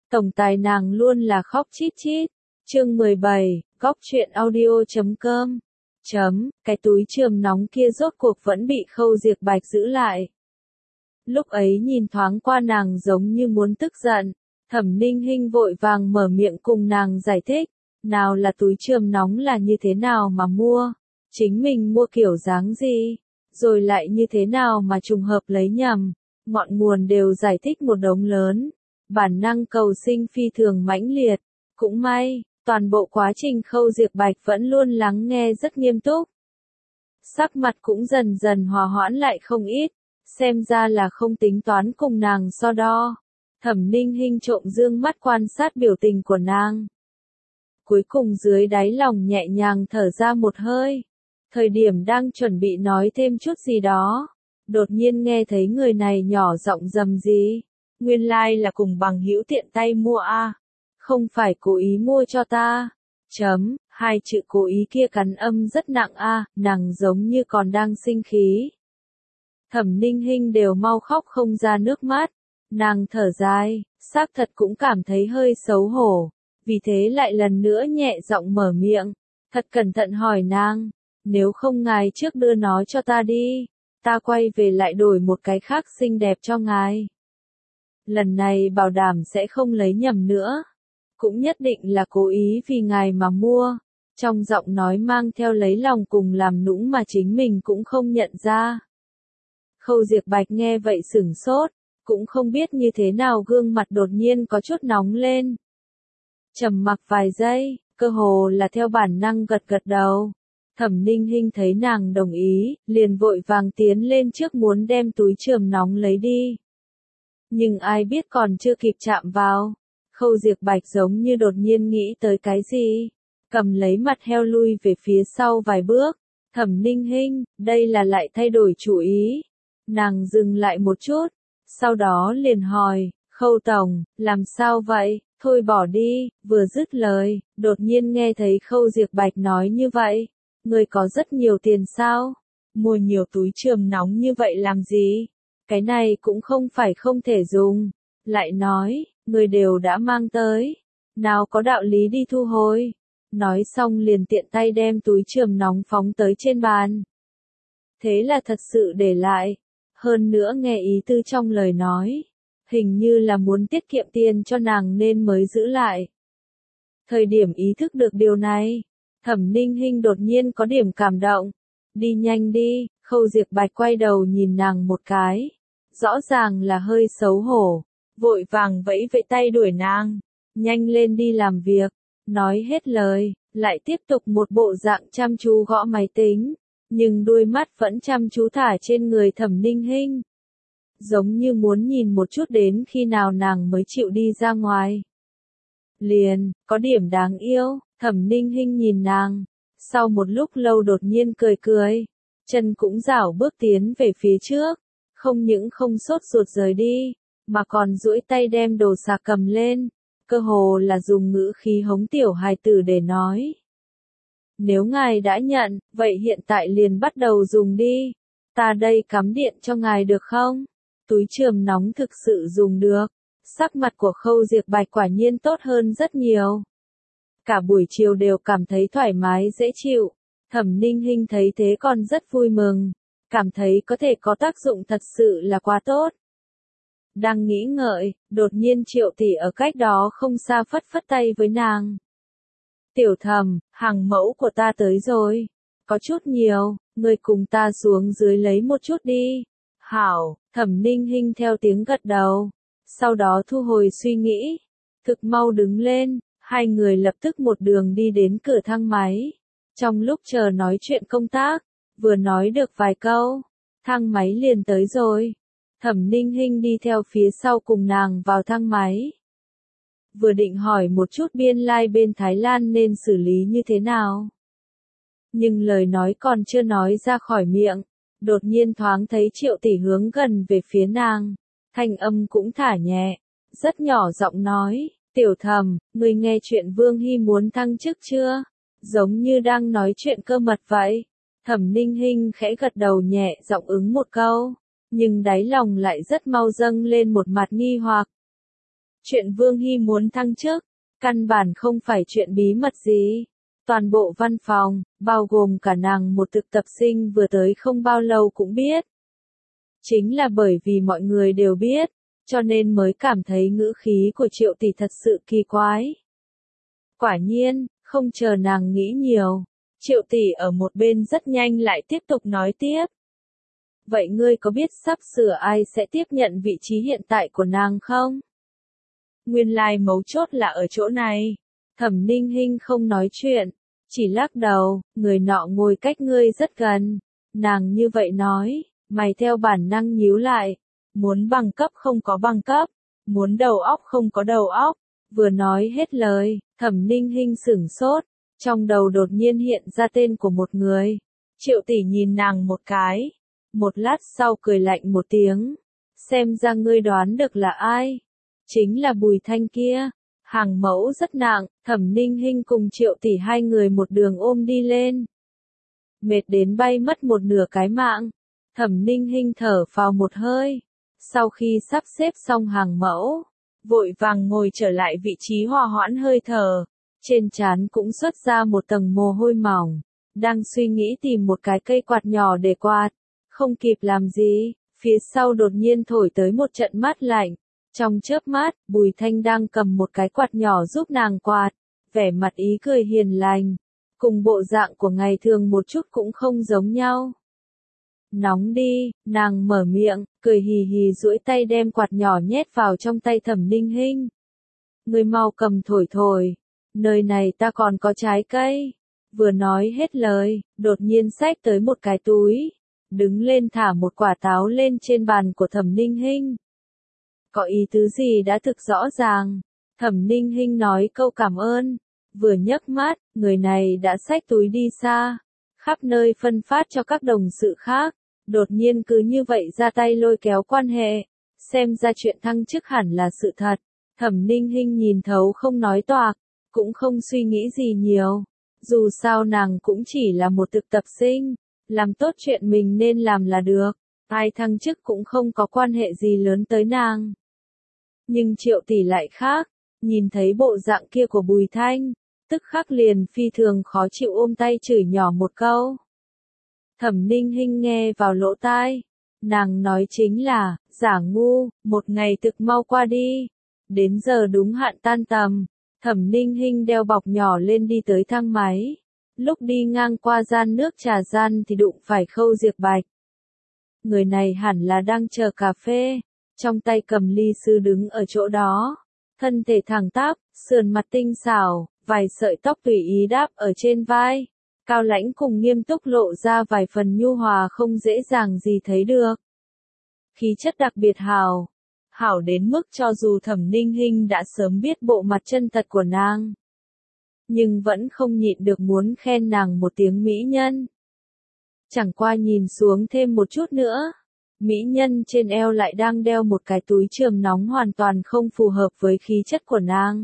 Tổng tài nàng luôn là khóc chít chít. Chương 17, góc truyện audio.com. Cái túi chườm nóng kia rốt cuộc vẫn bị Khâu Diệp Bạch giữ lại. Lúc ấy nhìn thoáng qua nàng giống như muốn tức giận, Thẩm Ninh Hinh vội vàng mở miệng cùng nàng giải thích, nào là túi chườm nóng là như thế nào mà mua, chính mình mua kiểu dáng gì, rồi lại như thế nào mà trùng hợp lấy nhầm, ngọn nguồn đều giải thích một đống lớn, bản năng cầu sinh phi thường mãnh liệt, cũng may, toàn bộ quá trình Khâu Diệp Bạch vẫn luôn lắng nghe rất nghiêm túc. Sắc mặt cũng dần dần hòa hoãn lại không ít, xem ra là không tính toán cùng nàng so đo. Thẩm Ninh Hinh trộm dương mắt quan sát biểu tình của nàng. Cuối cùng dưới đáy lòng nhẹ nhàng thở ra một hơi. Thời điểm đang chuẩn bị nói thêm chút gì đó, đột nhiên nghe thấy người này nhỏ giọng rầm rì. Nguyên lai là cùng bằng hữu tiện tay mua a, không phải cố ý mua cho ta. Hai chữ cố ý kia cắn âm rất nặng a, nàng giống như còn đang sinh khí. Thẩm Ninh Hinh đều mau khóc không ra nước mắt, nàng thở dài, xác thật cũng cảm thấy hơi xấu hổ, vì thế lại lần nữa nhẹ giọng mở miệng, thật cẩn thận hỏi nàng, nếu không ngài trước đưa nó cho ta đi, ta quay về lại đổi một cái khác xinh đẹp cho ngài. Lần này bảo đảm sẽ không lấy nhầm nữa, cũng nhất định là cố ý vì ngài mà mua, trong giọng nói mang theo lấy lòng cùng làm nũng mà chính mình cũng không nhận ra. Khâu Diệp Bạch nghe vậy sửng sốt, cũng không biết như thế nào gương mặt đột nhiên có chút nóng lên. Trầm mặc vài giây, cơ hồ là theo bản năng gật gật đầu. Thẩm Ninh Hinh thấy nàng đồng ý, liền vội vàng tiến lên trước muốn đem túi chườm nóng lấy đi. Nhưng ai biết còn chưa kịp chạm vào, Khâu Diệp Bạch giống như đột nhiên nghĩ tới cái gì, cầm lấy mặt heo lui về phía sau vài bước. Thẩm Ninh Hinh, đây là lại thay đổi chủ ý. Nàng dừng lại một chút, sau đó liền hỏi, Khâu tổng, làm sao vậy, thôi bỏ đi, vừa dứt lời, đột nhiên nghe thấy Khâu Diệp Bạch nói như vậy, người có rất nhiều tiền sao, mua nhiều túi chườm nóng như vậy làm gì, cái này cũng không phải không thể dùng, lại nói, người đều đã mang tới, nào có đạo lý đi thu hồi, nói xong liền tiện tay đem túi chườm nóng phóng tới trên bàn. Thế là thật sự để lại. Hơn nữa nghe ý tư trong lời nói, hình như là muốn tiết kiệm tiền cho nàng nên mới giữ lại. Thời điểm ý thức được điều này, Thẩm Ninh Hinh đột nhiên có điểm cảm động. Đi nhanh đi, Khâu Diệp Bạch quay đầu nhìn nàng một cái. Rõ ràng là hơi xấu hổ, vội vàng vẫy vẫy tay đuổi nàng. Nhanh lên đi làm việc, nói hết lời, lại tiếp tục một bộ dạng chăm chú gõ máy tính. Nhưng đôi mắt vẫn chăm chú thả trên người Thẩm Ninh Hinh. Giống như muốn nhìn một chút đến khi nào nàng mới chịu đi ra ngoài. Liền, có điểm đáng yêu, Thẩm Ninh Hinh nhìn nàng. Sau một lúc lâu đột nhiên cười cười. Chân cũng rảo bước tiến về phía trước. Không những không sốt ruột rời đi, mà còn duỗi tay đem đồ sạc cầm lên. Cơ hồ là dùng ngữ khí hống tiểu hài tử để nói. Nếu ngài đã nhận, vậy hiện tại liền bắt đầu dùng đi. Ta đây cắm điện cho ngài được không? Túi chườm nóng thực sự dùng được. Sắc mặt của Khâu Diệp Bạch quả nhiên tốt hơn rất nhiều. Cả buổi chiều đều cảm thấy thoải mái dễ chịu. Thẩm Ninh Hinh thấy thế còn rất vui mừng. Cảm thấy có thể có tác dụng thật sự là quá tốt. Đang nghĩ ngợi, đột nhiên Triệu tỷ ở cách đó không xa phất phất tay với nàng. Tiểu Thẩm, hàng mẫu của ta tới rồi. Có chút nhiều, người cùng ta xuống dưới lấy một chút đi. Hảo, Thẩm Ninh Hinh theo tiếng gật đầu. Sau đó thu hồi suy nghĩ. Thực mau đứng lên, hai người lập tức một đường đi đến cửa thang máy. Trong lúc chờ nói chuyện công tác, vừa nói được vài câu, thang máy liền tới rồi. Thẩm Ninh Hinh đi theo phía sau cùng nàng vào thang máy. Vừa định hỏi một chút biên lai bên Thái Lan nên xử lý như thế nào. Nhưng lời nói còn chưa nói ra khỏi miệng, đột nhiên thoáng thấy Triệu tỷ hướng gần về phía nàng, thanh âm cũng thả nhẹ, rất nhỏ giọng nói, Tiểu Thẩm, người nghe chuyện Vương Hy muốn thăng chức chưa? Giống như đang nói chuyện cơ mật vậy. Thẩm Ninh Hinh khẽ gật đầu nhẹ giọng ứng một câu, nhưng đáy lòng lại rất mau dâng lên một mặt nghi hoặc. Chuyện Vương Hy muốn thăng chức, căn bản không phải chuyện bí mật gì. Toàn bộ văn phòng, bao gồm cả nàng một thực tập sinh vừa tới không bao lâu cũng biết. Chính là bởi vì mọi người đều biết, cho nên mới cảm thấy ngữ khí của Triệu tỷ thật sự kỳ quái. Quả nhiên, không chờ nàng nghĩ nhiều, Triệu tỷ ở một bên rất nhanh lại tiếp tục nói tiếp. Vậy ngươi có biết sắp sửa ai sẽ tiếp nhận vị trí hiện tại của nàng không? Nguyên lai mấu chốt là ở chỗ này. Thẩm Ninh Hinh không nói chuyện, chỉ lắc đầu, người nọ ngồi cách ngươi rất gần. Nàng như vậy nói, mày theo bản năng nhíu lại. Muốn bằng cấp không có bằng cấp, muốn đầu óc không có đầu óc. Vừa nói hết lời, Thẩm Ninh Hinh sửng sốt, trong đầu đột nhiên hiện ra tên của một người. Triệu tỷ nhìn nàng một cái, một lát sau cười lạnh một tiếng. Xem ra ngươi đoán được là ai? Chính là Bùi Thanh kia. Hàng mẫu rất nặng, Thẩm Ninh Hinh cùng Triệu tỷ hai người một đường ôm đi lên. Mệt đến bay mất một nửa cái mạng. Thẩm Ninh Hinh thở phào một hơi. Sau khi sắp xếp xong hàng mẫu, vội vàng ngồi trở lại vị trí hòa hoãn hơi thở. Trên trán cũng xuất ra một tầng mồ hôi mỏng. Đang suy nghĩ tìm một cái cây quạt nhỏ để quạt. Không kịp làm gì, phía sau đột nhiên thổi tới một trận mát lạnh. Trong chớp mắt, Bùi Thanh đang cầm một cái quạt nhỏ giúp nàng quạt, vẻ mặt ý cười hiền lành, cùng bộ dạng của ngày thường một chút cũng không giống nhau. Nóng đi, nàng mở miệng, cười hì hì duỗi tay đem quạt nhỏ nhét vào trong tay Thẩm Ninh Hinh. Ngươi mau cầm thổi thổi, nơi này ta còn có trái cây. Vừa nói hết lời, đột nhiên xách tới một cái túi, đứng lên thả một quả táo lên trên bàn của Thẩm Ninh Hinh. Có ý tứ gì đã thực rõ ràng. Thẩm Ninh Hinh nói câu cảm ơn, vừa nhấc mắt, người này đã xách túi đi xa, khắp nơi phân phát cho các đồng sự khác, đột nhiên cứ như vậy ra tay lôi kéo quan hệ, xem ra chuyện thăng chức hẳn là sự thật. Thẩm Ninh Hinh nhìn thấu không nói toạc, cũng không suy nghĩ gì nhiều, dù sao nàng cũng chỉ là một thực tập sinh, làm tốt chuyện mình nên làm là được, ai thăng chức cũng không có quan hệ gì lớn tới nàng. Nhưng Triệu tỷ lại khác, nhìn thấy bộ dạng kia của Bùi Thanh, tức khắc liền phi thường khó chịu ôm tay chửi nhỏ một câu. Thẩm Ninh Hinh nghe vào lỗ tai, nàng nói chính là, giả ngu, một ngày thực mau qua đi. Đến giờ đúng hạn tan tầm, Thẩm Ninh Hinh đeo bọc nhỏ lên đi tới thang máy. Lúc đi ngang qua gian nước trà gian thì đụng phải Khâu Diệp Bạch. Người này hẳn là đang chờ cà phê, trong tay cầm ly sứ đứng ở chỗ đó. Thân thể thẳng tắp, sườn mặt tinh xảo, vài sợi tóc tùy ý đáp ở trên vai. Cao lãnh cùng nghiêm túc lộ ra vài phần nhu hòa không dễ dàng gì thấy được. Khí chất đặc biệt hào. Hảo đến mức cho dù Thẩm Ninh Hinh đã sớm biết bộ mặt chân thật của nàng, nhưng vẫn không nhịn được muốn khen nàng một tiếng mỹ nhân. Chẳng qua nhìn xuống thêm một chút nữa, mỹ nhân trên eo lại đang đeo một cái túi chườm nóng hoàn toàn không phù hợp với khí chất của nàng.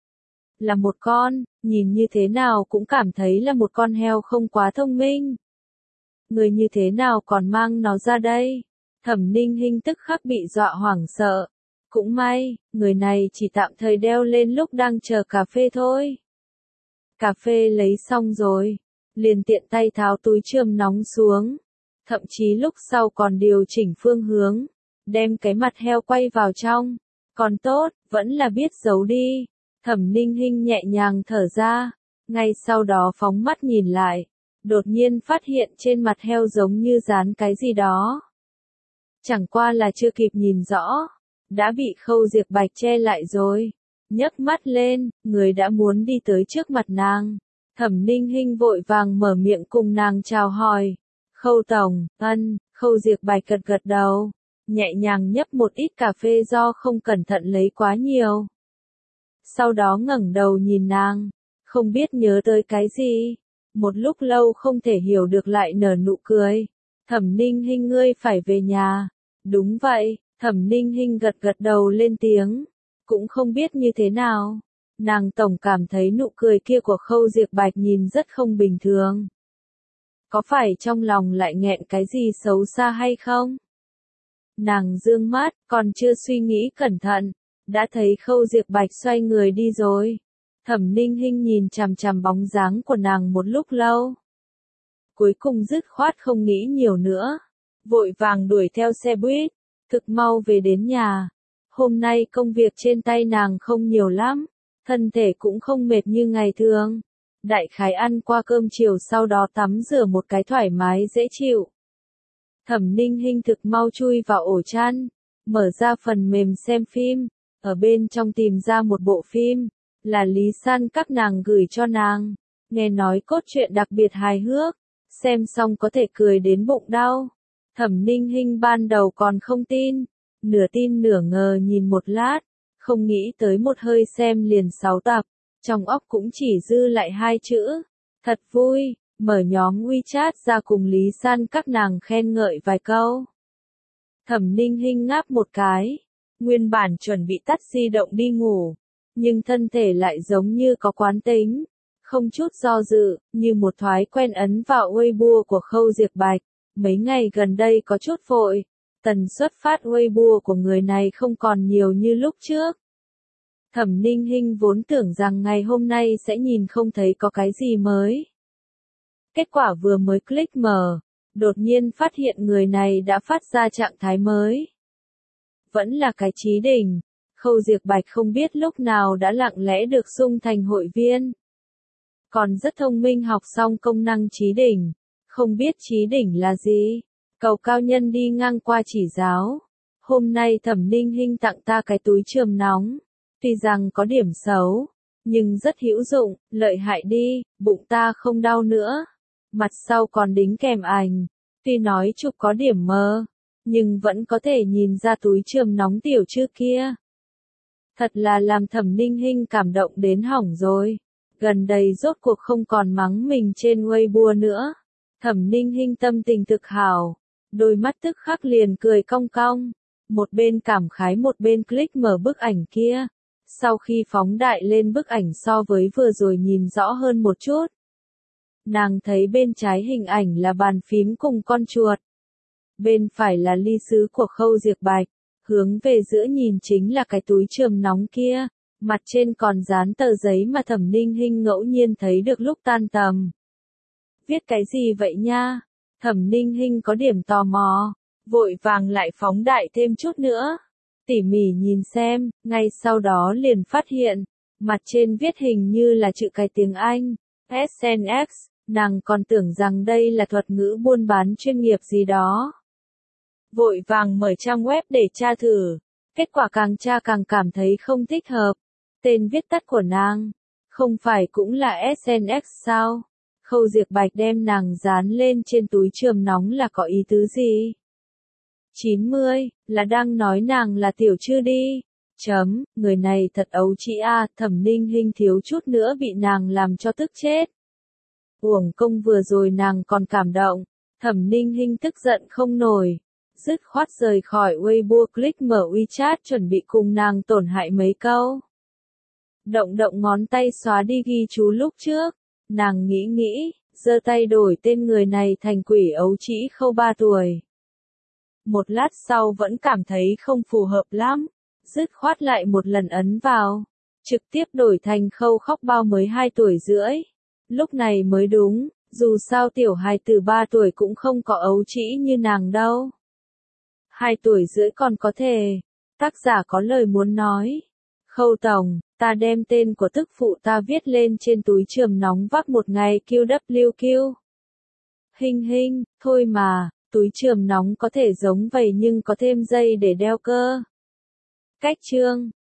Là một con, nhìn như thế nào cũng cảm thấy là một con heo không quá thông minh. Người như thế nào còn mang nó ra đây? Thẩm Ninh Hinh tức khắc bị dọa hoảng sợ. Cũng may, người này chỉ tạm thời đeo lên lúc đang chờ cà phê thôi. Cà phê lấy xong rồi, liền tiện tay tháo túi chườm nóng xuống. Thậm chí lúc sau còn điều chỉnh phương hướng, đem cái mặt heo quay vào trong. Còn tốt, vẫn là biết giấu đi. Thẩm Ninh Hinh nhẹ nhàng thở ra, ngay sau đó phóng mắt nhìn lại, đột nhiên phát hiện trên mặt heo giống như dán cái gì đó. Chẳng qua là chưa kịp nhìn rõ, đã bị Khâu Diệp Bạch che lại rồi. Nhấc mắt lên, người đã muốn đi tới trước mặt nàng. Thẩm Ninh Hinh vội vàng mở miệng cùng nàng chào hỏi. Khâu tổng, Khâu Diệp Bạch gật gật đầu, nhẹ nhàng nhấp một ít cà phê do không cẩn thận lấy quá nhiều. Sau đó ngẩng đầu nhìn nàng, không biết nhớ tới cái gì, một lúc lâu không thể hiểu được lại nở nụ cười. Thẩm Ninh Hinh ngươi phải về nhà. Đúng vậy, Thẩm Ninh Hinh gật gật đầu lên tiếng, cũng không biết như thế nào. Nàng tổng cảm thấy nụ cười kia của Khâu Diệp Bạch nhìn rất không bình thường. Có phải trong lòng lại nghẹn cái gì xấu xa hay không? Nàng dương mắt, còn chưa suy nghĩ cẩn thận, đã thấy Khâu Diệp Bạch xoay người đi rồi. Thẩm Ninh Hinh nhìn chằm chằm bóng dáng của nàng một lúc lâu. Cuối cùng dứt khoát không nghĩ nhiều nữa. Vội vàng đuổi theo xe buýt, thực mau về đến nhà. Hôm nay công việc trên tay nàng không nhiều lắm, thân thể cũng không mệt như ngày thường. Đại khái ăn qua cơm chiều sau đó tắm rửa một cái thoải mái dễ chịu. Thẩm Ninh Hinh thực mau chui vào ổ chăn, mở ra phần mềm xem phim, ở bên trong tìm ra một bộ phim, là Lý San các nàng gửi cho nàng. Nghe nói cốt truyện đặc biệt hài hước, xem xong có thể cười đến bụng đau. Thẩm Ninh Hinh ban đầu còn không tin nửa ngờ nhìn một lát, không nghĩ tới một hơi xem liền 6 tập, trong óc cũng chỉ dư lại 2 chữ, thật vui, mở nhóm WeChat ra cùng Lý San các nàng khen ngợi vài câu. Thẩm Ninh Hinh ngáp một cái, nguyên bản chuẩn bị tắt di động đi ngủ, nhưng thân thể lại giống như có quán tính, không chút do dự, như một thói quen ấn vào Weibo của Khâu Diệp Bạch. Mấy ngày gần đây có chút vội, tần suất phát Weibo của người này không còn nhiều như lúc trước. Thẩm Ninh Hinh vốn tưởng rằng ngày hôm nay sẽ nhìn không thấy có cái gì mới. Kết quả vừa mới click mở, đột nhiên phát hiện người này đã phát ra trạng thái mới. Vẫn là cái Chí Đỉnh, Khâu Diệp Bạch không biết lúc nào đã lặng lẽ được xung thành hội viên. Còn rất thông minh học xong công năng Chí Đỉnh, không biết Chí Đỉnh là gì. Cầu cao nhân đi ngang qua chỉ giáo. Hôm nay Thẩm Ninh Hinh tặng ta cái túi chườm nóng. Tuy rằng có điểm xấu, nhưng rất hữu dụng, lợi hại đi, bụng ta không đau nữa. Mặt sau còn đính kèm ảnh. Tuy nói chụp có điểm mờ, nhưng vẫn có thể nhìn ra túi chườm nóng tiểu chư kia. Thật là làm Thẩm Ninh Hinh cảm động đến hỏng rồi. Gần đây rốt cuộc không còn mắng mình trên Weibo nữa. Thẩm Ninh Hinh tâm tình thực hảo, đôi mắt tức khắc liền cười cong cong, một bên cảm khái một bên click mở bức ảnh kia. Sau khi phóng đại lên bức ảnh so với vừa rồi nhìn rõ hơn một chút. Nàng thấy bên trái hình ảnh là bàn phím cùng con chuột. Bên phải là ly sứ của Khâu Diệp Bạch, hướng về giữa nhìn chính là cái túi chườm nóng kia, mặt trên còn dán tờ giấy mà Thẩm Ninh Hinh ngẫu nhiên thấy được lúc tan tầm. Viết cái gì vậy nha? Thẩm Ninh Hinh có điểm tò mò, vội vàng lại phóng đại thêm chút nữa. Tỉ mỉ nhìn xem, ngay sau đó liền phát hiện, mặt trên viết hình như là chữ cái tiếng Anh, SNX, nàng còn tưởng rằng đây là thuật ngữ buôn bán chuyên nghiệp gì đó. Vội vàng mở trang web để tra thử, kết quả càng tra càng cảm thấy không thích hợp. Tên viết tắt của nàng, không phải cũng là SNX sao? Khâu Diệp Bạch đem nàng dán lên trên túi chườm nóng là có ý tứ gì? 90, là đang nói nàng là tiểu chư đi. Người này thật ấu trĩ a, Thẩm Ninh Hinh thiếu chút nữa bị nàng làm cho tức chết. Uổng công vừa rồi nàng còn cảm động, Thẩm Ninh Hinh tức giận không nổi, dứt khoát rời khỏi Weibo click mở WeChat chuẩn bị cùng nàng tổn hại mấy câu. Động động ngón tay xóa đi ghi chú lúc trước, nàng nghĩ, giơ tay đổi tên người này thành quỷ ấu trĩ Khâu 3 tuổi. Một lát sau vẫn cảm thấy không phù hợp lắm, dứt khoát lại một lần ấn vào, trực tiếp đổi thành Khâu Khóc Bao mới 2 tuổi rưỡi. Lúc này mới đúng, dù sao tiểu hài từ 3 tuổi cũng không có ấu trĩ như nàng đâu. 2 tuổi rưỡi còn có thể. Tác giả có lời muốn nói. Khâu tổng, ta đem tên của tức phụ ta viết lên trên túi chườm nóng vác một ngày QWQ. Hinh, thôi mà, túi chườm nóng có thể giống vậy nhưng có thêm dây để đeo cơ. Cách chương